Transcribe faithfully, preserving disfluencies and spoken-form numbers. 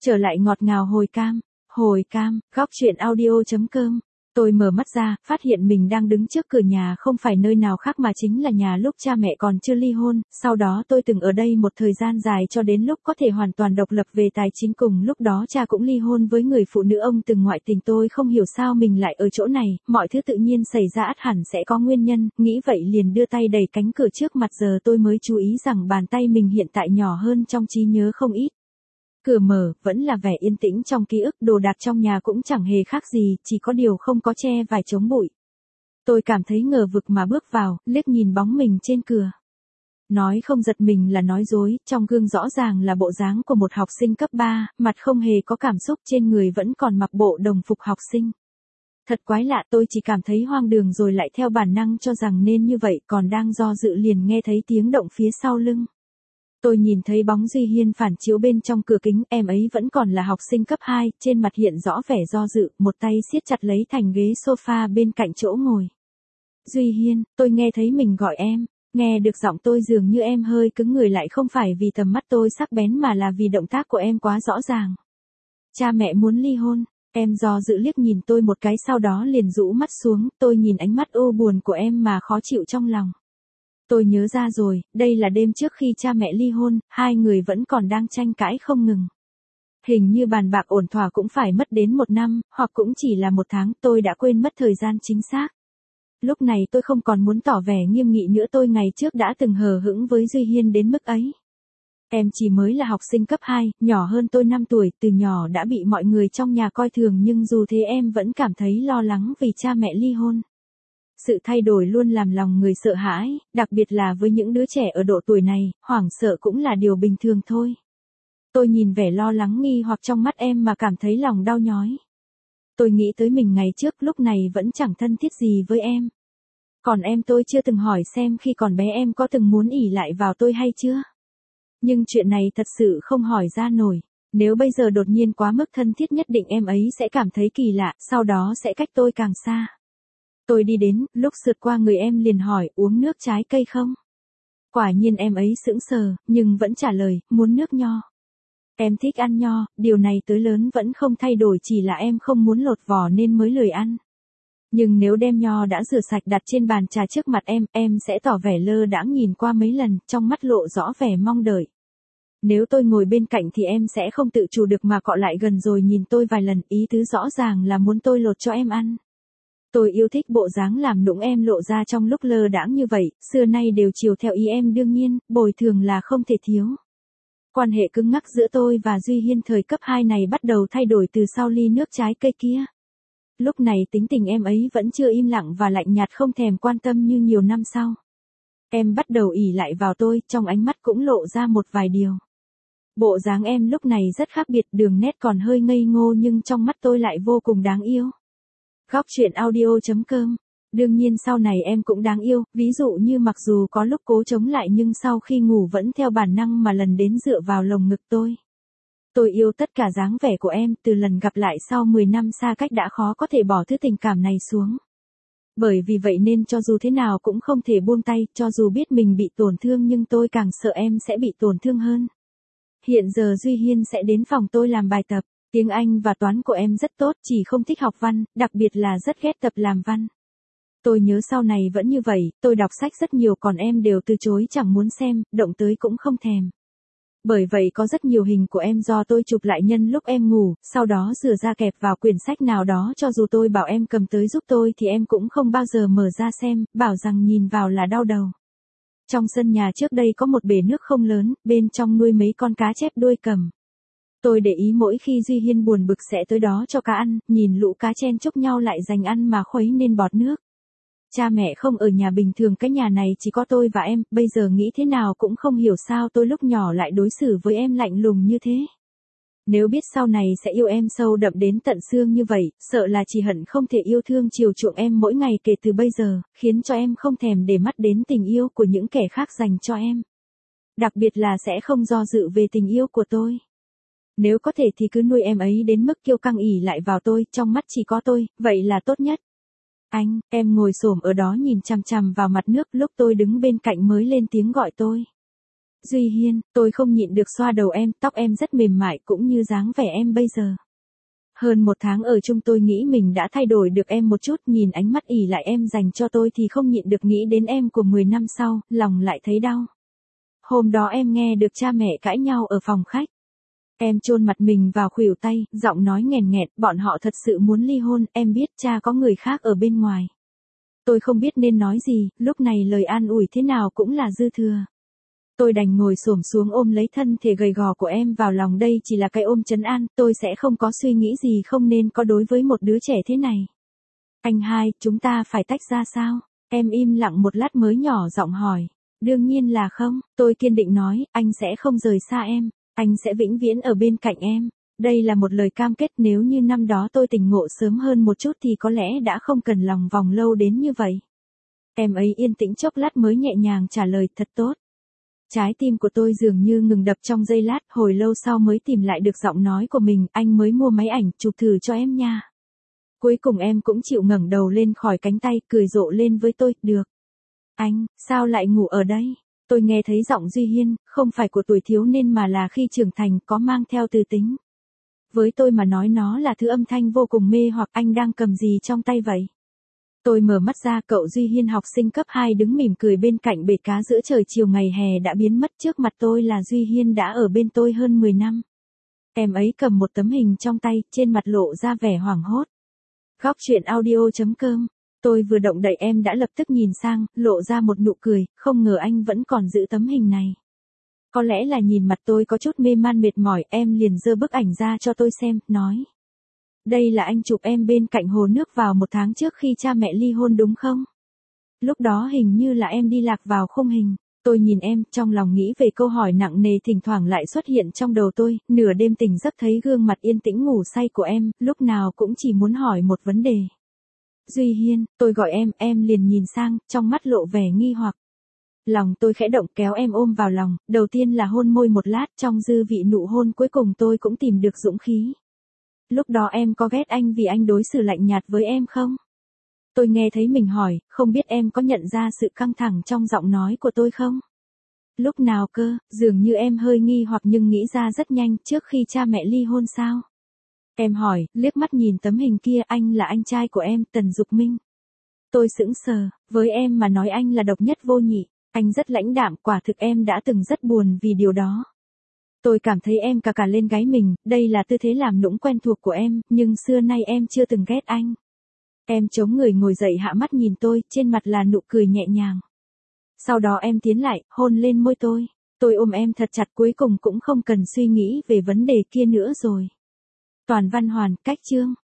Trở lại ngọt ngào hồi cam, hồi cam, góc chuyện audio.com. Tôi mở mắt ra, phát hiện mình đang đứng trước cửa nhà không phải nơi nào khác mà chính là nhà lúc cha mẹ còn chưa ly hôn. Sau đó tôi từng ở đây một thời gian dài cho đến lúc có thể hoàn toàn độc lập về tài chính, cùng lúc đó cha cũng ly hôn với người phụ nữ ông từng ngoại tình. Tôi không hiểu sao mình lại ở chỗ này, mọi thứ tự nhiên xảy ra ắt hẳn sẽ có nguyên nhân, nghĩ vậy liền đưa tay đẩy cánh cửa trước mặt. Giờ tôi mới chú ý rằng bàn tay mình hiện tại nhỏ hơn trong trí nhớ không ít. Cửa mở, vẫn là vẻ yên tĩnh trong ký ức, đồ đạc trong nhà cũng chẳng hề khác gì, chỉ có điều không có che vài chống bụi. Tôi cảm thấy ngờ vực mà bước vào, liếc nhìn bóng mình trên cửa. Nói không giật mình là nói dối, trong gương rõ ràng là bộ dáng của một học sinh cấp ba, mặt không hề có cảm xúc, trên người vẫn còn mặc bộ đồng phục học sinh. Thật quái lạ, tôi chỉ cảm thấy hoang đường rồi lại theo bản năng cho rằng nên như vậy, còn đang do dự liền nghe thấy tiếng động phía sau lưng. Tôi nhìn thấy bóng Duy Hiên phản chiếu bên trong cửa kính, em ấy vẫn còn là học sinh cấp hai, trên mặt hiện rõ vẻ do dự, một tay siết chặt lấy thành ghế sofa bên cạnh chỗ ngồi. Duy Hiên, tôi nghe thấy mình gọi em, nghe được giọng tôi dường như em hơi cứng người, lại không phải vì tầm mắt tôi sắc bén mà là vì động tác của em quá rõ ràng. Cha mẹ muốn ly hôn, em do dự liếc nhìn tôi một cái sau đó liền rũ mắt xuống, tôi nhìn ánh mắt u buồn của em mà khó chịu trong lòng. Tôi nhớ ra rồi, đây là đêm trước khi cha mẹ ly hôn, hai người vẫn còn đang tranh cãi không ngừng. Hình như bàn bạc ổn thỏa cũng phải mất đến một năm, hoặc cũng chỉ là một tháng, tôi đã quên mất thời gian chính xác. Lúc này tôi không còn muốn tỏ vẻ nghiêm nghị nữa, tôi ngày trước đã từng hờ hững với Duy Hiên đến mức ấy. Em chỉ mới là học sinh cấp hai, nhỏ hơn tôi năm tuổi, từ nhỏ đã bị mọi người trong nhà coi thường, nhưng dù thế em vẫn cảm thấy lo lắng vì cha mẹ ly hôn. Sự thay đổi luôn làm lòng người sợ hãi, đặc biệt là với những đứa trẻ ở độ tuổi này, hoảng sợ cũng là điều bình thường thôi. Tôi nhìn vẻ lo lắng nghi hoặc trong mắt em mà cảm thấy lòng đau nhói. Tôi nghĩ tới mình ngày trước, lúc này vẫn chẳng thân thiết gì với em. Còn em, tôi chưa từng hỏi xem khi còn bé em có từng muốn ỷ lại vào tôi hay chưa. Nhưng chuyện này thật sự không hỏi ra nổi. Nếu bây giờ đột nhiên quá mức thân thiết nhất định em ấy sẽ cảm thấy kỳ lạ, sau đó sẽ cách tôi càng xa. Tôi đi đến, lúc sượt qua người em liền hỏi, uống nước trái cây không? Quả nhiên em ấy sững sờ, nhưng vẫn trả lời, muốn nước nho. Em thích ăn nho, điều này tới lớn vẫn không thay đổi, chỉ là em không muốn lột vỏ nên mới lười ăn. Nhưng nếu đem nho đã rửa sạch đặt trên bàn trà trước mặt em, em sẽ tỏ vẻ lơ đãng nhìn qua mấy lần, trong mắt lộ rõ vẻ mong đợi. Nếu tôi ngồi bên cạnh thì em sẽ không tự chủ được mà cọ lại gần rồi nhìn tôi vài lần, ý tứ rõ ràng là muốn tôi lột cho em ăn. Tôi yêu thích bộ dáng làm nũng em lộ ra trong lúc lơ đãng như vậy, xưa nay đều chiều theo ý em, đương nhiên, bồi thường là không thể thiếu. Quan hệ cứng ngắc giữa tôi và Duy Hiên thời cấp hai này bắt đầu thay đổi từ sau ly nước trái cây kia. Lúc này tính tình em ấy vẫn chưa im lặng và lạnh nhạt, không thèm quan tâm như nhiều năm sau. Em bắt đầu ỷ lại vào tôi, trong ánh mắt cũng lộ ra một vài điều. Bộ dáng em lúc này rất khác biệt, đường nét còn hơi ngây ngô nhưng trong mắt tôi lại vô cùng đáng yêu. Góc chuyện audio.com. Đương nhiên sau này em cũng đáng yêu, ví dụ như mặc dù có lúc cố chống lại nhưng sau khi ngủ vẫn theo bản năng mà lần đến dựa vào lồng ngực tôi. Tôi yêu tất cả dáng vẻ của em, từ lần gặp lại sau mười năm xa cách đã khó có thể bỏ thứ tình cảm này xuống. Bởi vì vậy nên cho dù thế nào cũng không thể buông tay, cho dù biết mình bị tổn thương nhưng tôi càng sợ em sẽ bị tổn thương hơn. Hiện giờ Duy Hiên sẽ đến phòng tôi làm bài tập. Tiếng Anh và toán của em rất tốt, chỉ không thích học văn, đặc biệt là rất ghét tập làm văn. Tôi nhớ sau này vẫn như vậy, tôi đọc sách rất nhiều còn em đều từ chối, chẳng muốn xem, động tới cũng không thèm. Bởi vậy có rất nhiều hình của em do tôi chụp lại nhân lúc em ngủ, sau đó rửa ra kẹp vào quyển sách nào đó, cho dù tôi bảo em cầm tới giúp tôi thì em cũng không bao giờ mở ra xem, bảo rằng nhìn vào là đau đầu. Trong sân nhà trước đây có một bể nước không lớn, bên trong nuôi mấy con cá chép đuôi cầm. Tôi để ý mỗi khi Duy Hiên buồn bực sẽ tới đó cho cá ăn, nhìn lũ cá chen chúc nhau lại giành ăn mà khuấy nên bọt nước. Cha mẹ không ở nhà, bình thường cái nhà này chỉ có tôi và em, bây giờ nghĩ thế nào cũng không hiểu sao tôi lúc nhỏ lại đối xử với em lạnh lùng như thế. Nếu biết sau này sẽ yêu em sâu đậm đến tận xương như vậy, sợ là chỉ hận không thể yêu thương chiều chuộng em mỗi ngày kể từ bây giờ, khiến cho em không thèm để mắt đến tình yêu của những kẻ khác dành cho em. Đặc biệt là sẽ không do dự về tình yêu của tôi. Nếu có thể thì cứ nuôi em ấy đến mức kiêu căng ỷ lại vào tôi, trong mắt chỉ có tôi, vậy là tốt nhất. Anh, em ngồi xổm ở đó nhìn chằm chằm vào mặt nước, lúc tôi đứng bên cạnh mới lên tiếng gọi tôi. Duy Hiên, tôi không nhịn được xoa đầu em, tóc em rất mềm mại cũng như dáng vẻ em bây giờ. Hơn một tháng ở chung tôi nghĩ mình đã thay đổi được em một chút, nhìn ánh mắt ỉ lại em dành cho tôi thì không nhịn được nghĩ đến em của mười năm sau, lòng lại thấy đau. Hôm đó em nghe được cha mẹ cãi nhau ở phòng khách. Em chôn mặt mình vào khuỷu tay, giọng nói nghèn nghẹt, bọn họ thật sự muốn ly hôn, em biết cha có người khác ở bên ngoài. Tôi không biết nên nói gì, lúc này lời an ủi thế nào cũng là dư thừa. Tôi đành ngồi xổm xuống ôm lấy thân thể gầy gò của em vào lòng, đây chỉ là cái ôm trấn an, tôi sẽ không có suy nghĩ gì không nên có đối với một đứa trẻ thế này. Anh hai, chúng ta phải tách ra sao? Em im lặng một lát mới nhỏ giọng hỏi. Đương nhiên là không, tôi kiên định nói, anh sẽ không rời xa em, anh sẽ vĩnh viễn ở bên cạnh em. Đây là một lời cam kết, nếu như năm đó tôi tỉnh ngộ sớm hơn một chút thì có lẽ đã không cần lòng vòng lâu đến như vậy. Em ấy yên tĩnh chốc lát mới nhẹ nhàng trả lời, thật tốt. Trái tim của tôi dường như ngừng đập trong giây lát, hồi lâu sau mới tìm lại được giọng nói của mình, anh mới mua máy ảnh chụp thử cho em nha. Cuối cùng em cũng chịu ngẩng đầu lên khỏi cánh tay, cười rộ lên với tôi, được. Anh, sao lại ngủ ở đây? Tôi nghe thấy giọng Duy Hiên, không phải của tuổi thiếu niên mà là khi trưởng thành, có mang theo từ tính. Với tôi mà nói nó là thứ âm thanh vô cùng mê hoặc. Anh đang cầm gì trong tay vậy? Tôi mở mắt ra, cậu Duy Hiên học sinh cấp hai đứng mỉm cười bên cạnh bể cá giữa trời chiều ngày hè đã biến mất, trước mặt tôi là Duy Hiên đã ở bên tôi hơn mười năm. Em ấy cầm một tấm hình trong tay, trên mặt lộ ra vẻ hoảng hốt. Góc truyện audio chấm com. Tôi vừa động đậy em đã lập tức nhìn sang, lộ ra một nụ cười, không ngờ anh vẫn còn giữ tấm hình này. Có lẽ là nhìn mặt tôi có chút mê man mệt mỏi, em liền giơ bức ảnh ra cho tôi xem, nói. Đây là anh chụp em bên cạnh hồ nước vào một tháng trước khi cha mẹ ly hôn đúng không? Lúc đó hình như là em đi lạc vào khung hình. Tôi nhìn em, trong lòng nghĩ về câu hỏi nặng nề thỉnh thoảng lại xuất hiện trong đầu tôi, nửa đêm tỉnh giấc thấy gương mặt yên tĩnh ngủ say của em, lúc nào cũng chỉ muốn hỏi một vấn đề. Duy Hiên, tôi gọi em, em liền nhìn sang, trong mắt lộ vẻ nghi hoặc. Lòng tôi khẽ động, kéo em ôm vào lòng, đầu tiên là hôn môi một lát, trong dư vị nụ hôn cuối cùng tôi cũng tìm được dũng khí. Lúc đó em có ghét anh vì anh đối xử lạnh nhạt với em không? Tôi nghe thấy mình hỏi, không biết em có nhận ra sự căng thẳng trong giọng nói của tôi không? Lúc nào cơ, dường như em hơi nghi hoặc nhưng nghĩ ra rất nhanh, trước khi cha mẹ ly hôn sao? Em hỏi, liếc mắt nhìn tấm hình kia, anh là anh trai của em, Tần Dục Minh. Tôi sững sờ, với em mà nói anh là độc nhất vô nhị, anh rất lãnh đạm, quả thực em đã từng rất buồn vì điều đó. Tôi cảm thấy em cà cả lên gáy mình, đây là tư thế làm nũng quen thuộc của em, nhưng xưa nay em chưa từng ghét anh. Em chống người ngồi dậy hạ mắt nhìn tôi, trên mặt là nụ cười nhẹ nhàng. Sau đó em tiến lại, hôn lên môi tôi. Tôi ôm em thật chặt, cuối cùng cũng không cần suy nghĩ về vấn đề kia nữa rồi. Toàn văn hoàn, cách chương.